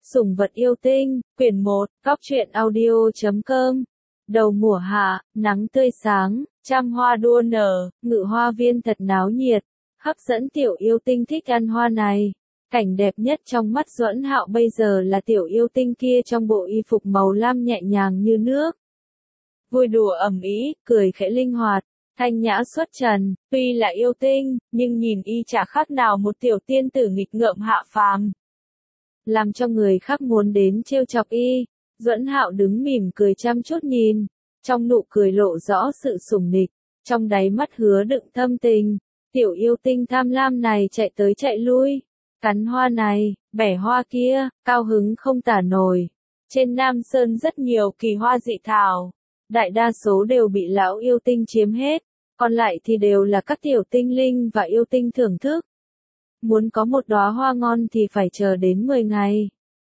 Sủng vật yêu tinh, quyển 1, Góc truyện audio.com. Đầu mùa hạ, nắng tươi sáng, trăm hoa đua nở, ngự hoa viên thật náo nhiệt, hấp dẫn tiểu yêu tinh thích ăn hoa này. Cảnh đẹp nhất trong mắt Duẫn Hạo bây giờ là tiểu yêu tinh kia trong bộ y phục màu lam nhẹ nhàng như nước. Vui đùa ầm ĩ, cười khẽ linh hoạt, thanh nhã xuất trần, tuy là yêu tinh, nhưng nhìn y chả khác nào một tiểu tiên tử nghịch ngợm hạ phàm, làm cho người khác muốn đến trêu chọc y. Duẫn Hạo đứng mỉm cười chăm chút nhìn, trong nụ cười lộ rõ sự sủng nịch, trong đáy mắt hứa đựng thâm tình. Tiểu yêu tinh tham lam này chạy tới chạy lui, cắn hoa này, bẻ hoa kia, cao hứng không tả nổi. Trên Nam Sơn rất nhiều kỳ hoa dị thảo, đại đa số đều bị lão yêu tinh chiếm hết, còn lại thì đều là các tiểu tinh linh và yêu tinh thưởng thức. Muốn có một đóa hoa ngon thì phải chờ đến 10 ngày.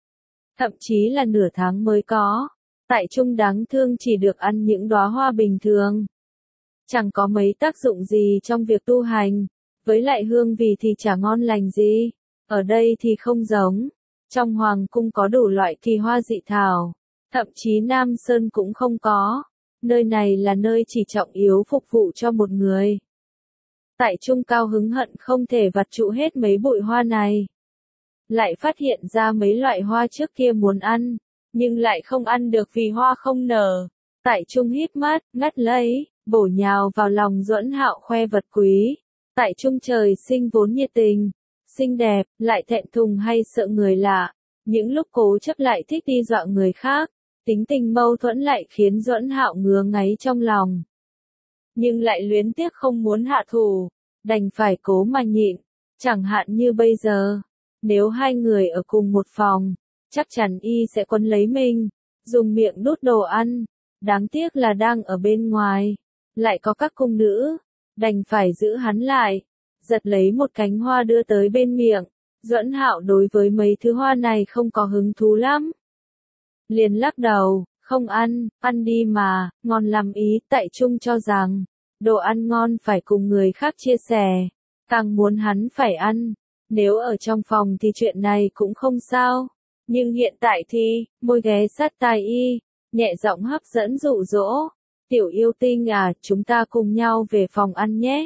Thậm chí là nửa tháng mới có. Tại Trung đáng thương chỉ được ăn những đóa hoa bình thường. Chẳng có mấy tác dụng gì trong việc tu hành. Với lại hương vị thì chả ngon lành gì. Ở đây thì không giống. Trong hoàng cung có đủ loại kỳ hoa dị thảo. Thậm chí Nam Sơn cũng không có. Nơi này là nơi chỉ trọng yếu phục vụ cho một người. Tại Trung cao hứng hận không thể vặt trụ hết mấy bụi hoa này. Lại phát hiện ra mấy loại hoa trước kia muốn ăn, nhưng lại không ăn được vì hoa không nở. Tại Trung hít mắt, ngắt lấy, bổ nhào vào lòng Duẫn Hạo khoe vật quý. Tại Trung trời sinh vốn nhiệt tình, xinh đẹp, lại thẹn thùng hay sợ người lạ. Những lúc cố chấp lại thích đi dọa người khác. Tính tình mâu thuẫn lại khiến Duẫn Hạo ngứa ngáy trong lòng. Nhưng lại luyến tiếc không muốn hạ thủ, đành phải cố mà nhịn. Chẳng hạn như bây giờ, nếu hai người ở cùng một phòng, chắc chắn y sẽ quấn lấy mình, dùng miệng đút đồ ăn. Đáng tiếc là đang ở bên ngoài, lại có các cung nữ, đành phải giữ hắn lại, giật lấy một cánh hoa đưa tới bên miệng. Duẫn Hạo đối với mấy thứ hoa này không có hứng thú lắm. Liền lắc đầu, không ăn, ăn đi mà, ngon lắm ý. Tại Trung cho rằng, đồ ăn ngon phải cùng người khác chia sẻ, càng muốn hắn phải ăn. Nếu ở trong phòng thì chuyện này cũng không sao, nhưng hiện tại thì, môi ghé sát tai y, nhẹ giọng hấp dẫn dụ dỗ. Tiểu yêu tinh à, chúng ta cùng nhau về phòng ăn nhé.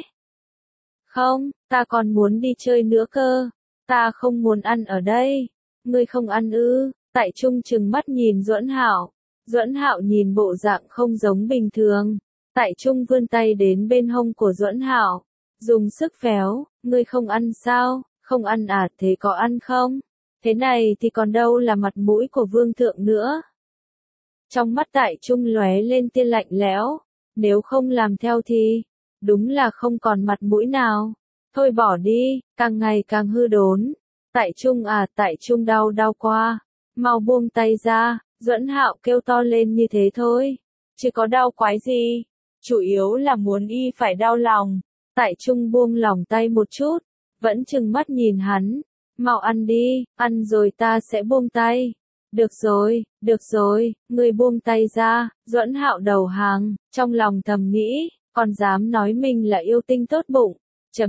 Không, ta còn muốn đi chơi nữa cơ, ta không muốn ăn ở đây. Ngươi không ăn ư? Tại Trung trừng mắt nhìn Duẫn Hạo. Duẫn Hạo nhìn bộ dạng không giống bình thường. Tại Trung vươn tay đến bên hông của Duẫn Hạo, dùng sức véo. Ngươi không ăn sao? Không ăn à, thế có ăn không? Thế này thì còn đâu là mặt mũi của vương thượng nữa. Trong mắt Tại Trung lóe lên tia lạnh lẽo. Nếu không làm theo thì, đúng là không còn mặt mũi nào. Thôi bỏ đi, càng ngày càng hư đốn. Tại Trung à, Tại Trung đau quá. Mau buông tay ra. Duẫn Hạo kêu to lên như thế thôi. Chứ có đau quái gì. Chủ yếu là muốn y phải đau lòng. Tại Trung buông lỏng tay một chút, vẫn trừng mắt nhìn hắn. Mau ăn đi, ăn rồi ta sẽ buông tay. Được rồi, ngươi buông tay ra. Duẫn Hạo đầu hàng, trong lòng thầm nghĩ, còn dám nói mình là yêu tinh tốt bụng.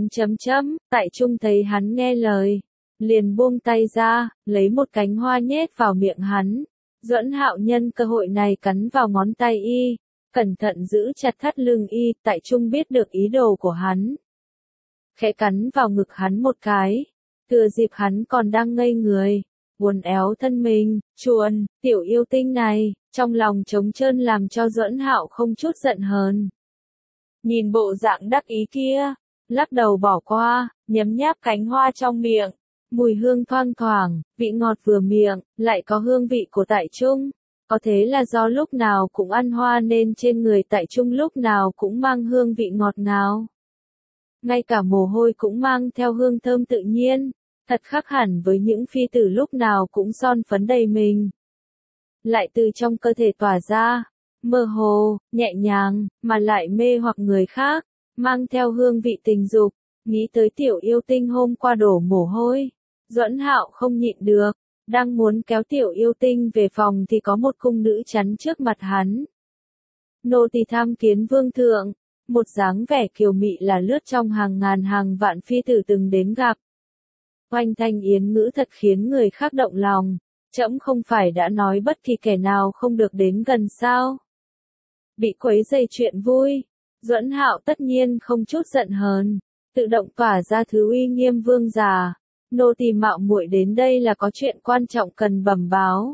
Tại Trung thấy hắn nghe lời, liền buông tay ra, lấy một cánh hoa nhét vào miệng hắn. Duẫn Hạo nhân cơ hội này cắn vào ngón tay y, cẩn thận giữ chặt thắt lưng y. Tại Trung biết được ý đồ của hắn, khẽ cắn vào ngực hắn một cái, thừa dịp hắn còn đang ngây người, uốn éo thân mình, chuồn. Tiểu yêu tinh này, trong lòng trống trơn làm cho Duẫn Hạo không chút giận hờn. Nhìn bộ dạng đắc ý kia, lắc đầu bỏ qua, nhấm nháp cánh hoa trong miệng. Mùi hương thoang thoảng, vị ngọt vừa miệng, lại có hương vị của Tại Trung. Có thế là do lúc nào cũng ăn hoa nên trên người Tại Trung lúc nào cũng mang hương vị ngọt ngào. Ngay cả mồ hôi cũng mang theo hương thơm tự nhiên, thật khác hẳn với những phi tử lúc nào cũng son phấn đầy mình. Lại từ trong cơ thể tỏa ra, mơ hồ, nhẹ nhàng, mà lại mê hoặc người khác, mang theo hương vị tình dục. Nghĩ tới tiểu yêu tinh hôm qua đổ mồ hôi, Duẫn Hạo không nhịn được, đang muốn kéo tiểu yêu tinh về phòng thì có một cung nữ chắn trước mặt hắn. Nô tỳ tham kiến vương thượng. Một dáng vẻ kiều mị là lướt trong hàng ngàn hàng vạn phi tử từng đến gặp. Oanh thanh yến ngữ thật khiến người khác động lòng. Trẫm không phải đã nói bất kỳ kẻ nào không được đến gần sao? Bị quấy rầy chuyện vui, Duẫn Hạo tất nhiên không chút giận hờn, tự động tỏa ra thứ uy nghiêm vương giả. Nô tỳ mạo muội đến đây là có chuyện quan trọng cần bẩm báo.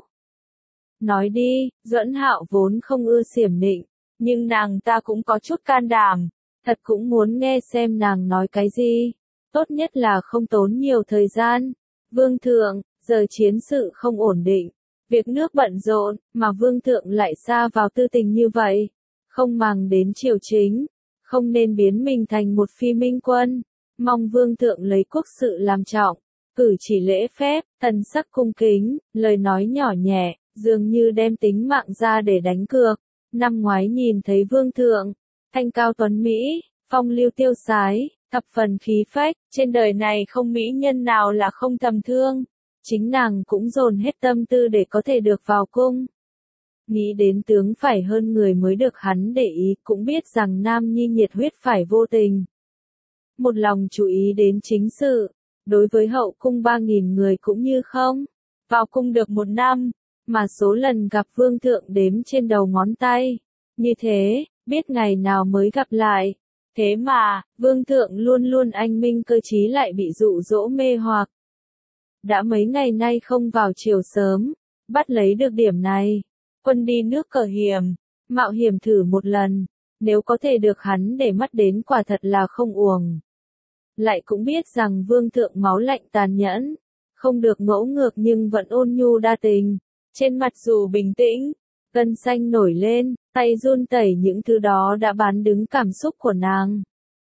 Nói đi, Duẫn Hạo vốn không ưa xiểm nịnh, nhưng nàng ta cũng có chút can đảm, thật cũng muốn nghe xem nàng nói cái gì. Tốt nhất là không tốn nhiều thời gian. Vương thượng, giờ chiến sự không ổn định, việc nước bận rộn, mà vương thượng lại sa vào tư tình như vậy, không màng đến triều chính, không nên biến mình thành một phi minh quân. Mong vương thượng lấy quốc sự làm trọng, cử chỉ lễ phép, thần sắc cung kính, lời nói nhỏ nhẹ, dường như đem tính mạng ra để đánh cược. Năm ngoái nhìn thấy vương thượng, thanh cao tuấn Mỹ, phong lưu tiêu sái, thập phần khí phách, trên đời này không mỹ nhân nào là không tầm thương. Chính nàng cũng dồn hết tâm tư để có thể được vào cung. Nghĩ đến tướng phải hơn người mới được hắn để ý, cũng biết rằng nam nhi nhiệt huyết phải vô tình. Một lòng chú ý đến chính sự, đối với hậu cung 3.000 người cũng như không. Vào cung được 1 năm, mà số lần gặp vương thượng đếm trên đầu ngón tay. Như thế, biết ngày nào mới gặp lại. Thế mà, vương thượng luôn luôn anh minh cơ trí lại bị dụ dỗ mê hoặc. Đã mấy ngày nay không vào chiều sớm, bắt lấy được điểm này. Quân đi nước cờ hiểm, mạo hiểm thử một lần, nếu có thể được hắn để mắt đến quả thật là không uổng. Lại cũng biết rằng vương thượng máu lạnh tàn nhẫn, không được ngỗ ngược nhưng vẫn ôn nhu đa tình. Trên mặt dù bình tĩnh, gân xanh nổi lên, tay run tẩy những thứ đó đã bán đứng cảm xúc của nàng.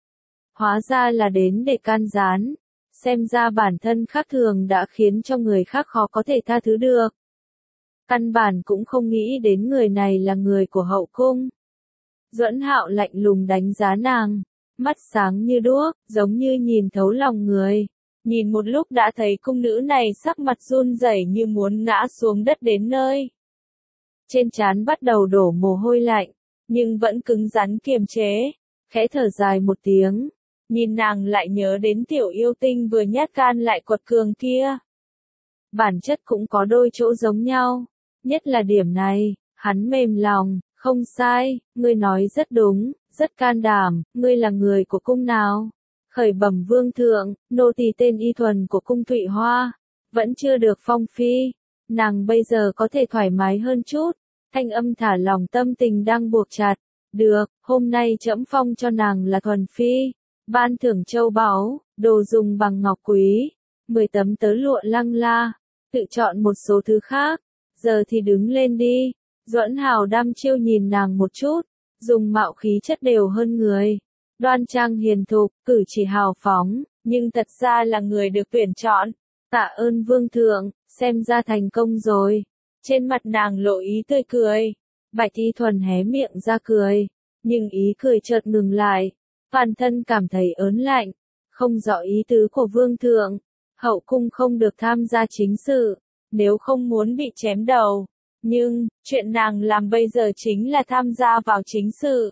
Hóa ra là đến để can gián, xem ra bản thân khác thường đã khiến cho người khác khó có thể tha thứ được. Căn bản cũng không nghĩ đến người này là người của hậu cung. Duẫn Hạo lạnh lùng đánh giá nàng, mắt sáng như đuốc, giống như nhìn thấu lòng người. Nhìn một lúc đã thấy cung nữ này sắc mặt run rẩy như muốn ngã xuống đất đến nơi. Trên trán bắt đầu đổ mồ hôi lạnh, nhưng vẫn cứng rắn kiềm chế, khẽ thở dài một tiếng. Nhìn nàng lại nhớ đến tiểu yêu tinh vừa nhát gan lại quật cường kia. Bản chất cũng có đôi chỗ giống nhau, nhất là điểm này, hắn mềm lòng, không sai, ngươi nói rất đúng, rất can đảm, ngươi là người của cung nào? Khởi bẩm vương thượng, nô tỳ tên Y Thuần của cung Thụy Hoa, vẫn chưa được phong phi. Nàng bây giờ có thể thoải mái hơn chút, thanh âm thả lòng tâm tình đang buộc chặt. Được, hôm nay trẫm phong cho nàng là Thuần phi, ban thưởng châu báu, đồ dùng bằng ngọc quý, 10 tấm tớ lụa lăng la, tự chọn một số thứ khác. Giờ thì đứng lên đi. Duẫn Hạo đăm chiêu nhìn nàng một chút, dùng mạo khí chất đều hơn người. Đoan trang hiền thục, cử chỉ hào phóng, nhưng thật ra là người được tuyển chọn. Tạ ơn vương thượng, xem ra thành công rồi. Trên mặt nàng lộ ý tươi cười. Bạch Y Thuần hé miệng ra cười, nhưng ý cười chợt ngừng lại. Toàn thân cảm thấy ớn lạnh, không rõ ý tứ của vương thượng. Hậu cung không được tham gia chính sự, nếu không muốn bị chém đầu. Nhưng, chuyện nàng làm bây giờ chính là tham gia vào chính sự.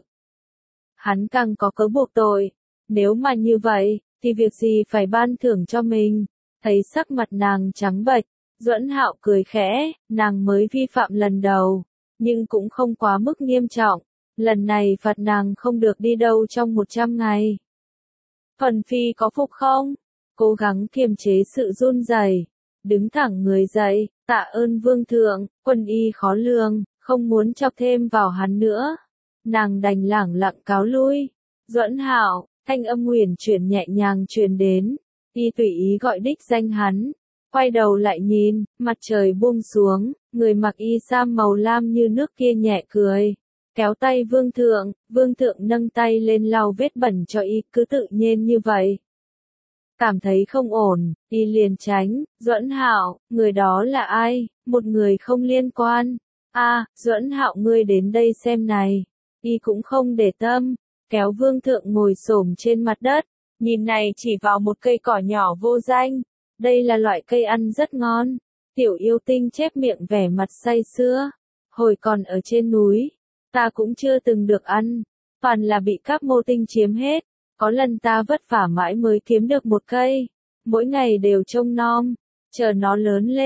Hắn càng có cớ buộc tội. Nếu mà như vậy, thì việc gì phải ban thưởng cho mình? Thấy sắc mặt nàng trắng bệch, Duẫn Hạo cười khẽ, nàng mới vi phạm lần đầu, nhưng cũng không quá mức nghiêm trọng. Lần này phạt nàng không được đi đâu trong 100 ngày. Thuần phi có phục không? Cố gắng kiềm chế sự run rẩy, đứng thẳng người dậy, tạ ơn vương thượng, quân y khó lường, không muốn chọc thêm vào hắn nữa. Nàng đành lẳng lặng cáo lui. Duẫn Hạo, thanh âm huyền chuyển nhẹ nhàng truyền đến, y tùy ý gọi đích danh hắn. Quay đầu lại nhìn, mặt trời buông xuống, người mặc y sam màu lam như nước kia nhẹ cười. Kéo tay vương thượng nâng tay lên lau vết bẩn cho y, cứ tự nhiên như vậy. Cảm thấy không ổn, y liền tránh. Duẫn Hạo, người đó là ai? Một người không liên quan. Duẫn Hạo ngươi đến đây xem này. Y cũng không để tâm, kéo vương thượng ngồi xổm trên mặt đất, nhìn này chỉ vào một cây cỏ nhỏ vô danh. Đây là loại cây ăn rất ngon. Tiểu yêu tinh chép miệng vẻ mặt say sưa. Hồi còn ở trên núi, ta cũng chưa từng được ăn, toàn là bị các mô tinh chiếm hết. Có lần ta vất vả mãi mới kiếm được một cây, mỗi ngày đều trông nom, chờ nó lớn lên,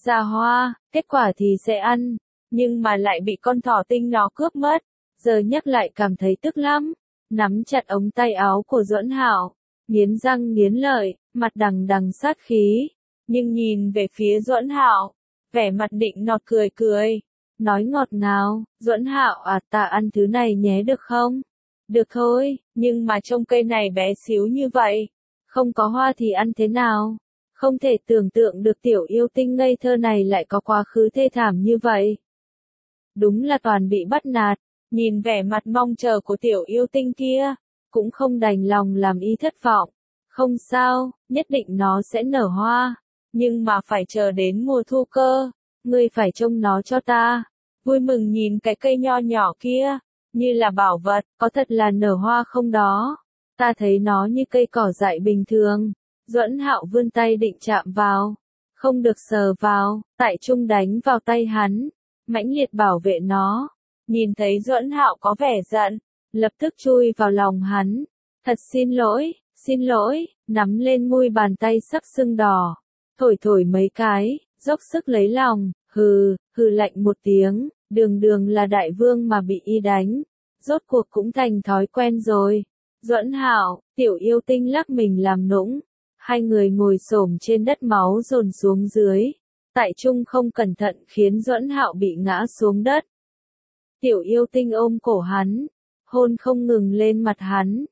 ra hoa, kết quả thì sẽ ăn, nhưng mà lại bị con thỏ tinh nó cướp mất. Giờ nhắc lại cảm thấy tức lắm, nắm chặt ống tay áo của Duẫn Hạo, nghiến răng nghiến lợi, mặt đằng đằng sát khí, nhưng nhìn về phía Duẫn Hạo, vẻ mặt định nọt cười cười, nói ngọt ngào, Duẫn Hạo à, ta ăn thứ này nhé được không? Được thôi, nhưng mà trông cây này bé xíu như vậy, không có hoa thì ăn thế nào? Không thể tưởng tượng được tiểu yêu tinh ngây thơ này lại có quá khứ thê thảm như vậy. Đúng là toàn bị bắt nạt, nhìn vẻ mặt mong chờ của tiểu yêu tinh kia, cũng không đành lòng làm y thất vọng. Không sao, nhất định nó sẽ nở hoa, nhưng mà phải chờ đến mùa thu cơ, ngươi phải trông nó cho ta. Vui mừng nhìn cái cây nho nhỏ kia, như là bảo vật, có thật là nở hoa không đó? Ta thấy nó như cây cỏ dại bình thường. Duẫn Hạo vươn tay định chạm vào, không được sờ vào, tại trung đánh vào tay hắn, mãnh liệt bảo vệ nó. Nhìn thấy Duẫn Hạo có vẻ giận, lập tức chui vào lòng hắn. Thật xin lỗi, nắm lên môi bàn tay sắc sưng đỏ, thổi thổi mấy cái, dốc sức lấy lòng, hừ lạnh một tiếng, đường đường là đại vương mà bị y đánh, rốt cuộc cũng thành thói quen rồi. Duẫn Hạo, tiểu yêu tinh lắc mình làm nũng, hai người ngồi xổm trên đất máu dồn xuống dưới, tại trung không cẩn thận khiến Duẫn Hạo bị ngã xuống đất. Tiểu yêu tinh ôm cổ hắn, hôn không ngừng lên mặt hắn.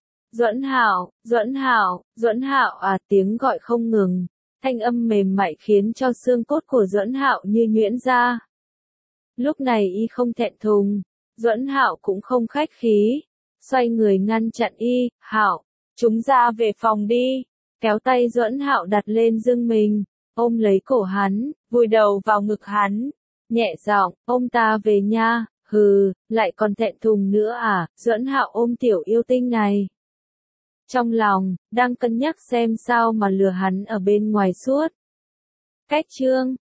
Duẫn Hạo à, tiếng gọi không ngừng, thanh âm mềm mại khiến cho xương cốt của Duẫn Hạo như nhuyễn ra. Lúc này y không thẹn thùng, Duẫn Hạo cũng không khách khí, xoay người ngăn chặn y. Hạo, chúng ra về phòng đi. Kéo tay Duẫn Hạo đặt lên lưng mình, ôm lấy cổ hắn, vùi đầu vào ngực hắn, nhẹ giọng, ôm ta về nha. Hừ, lại còn thẹn thùng nữa à? Duẫn Hạo ôm tiểu yêu tinh này. Trong lòng, đang cân nhắc xem sao mà lừa hắn ở bên ngoài suốt. Cách chương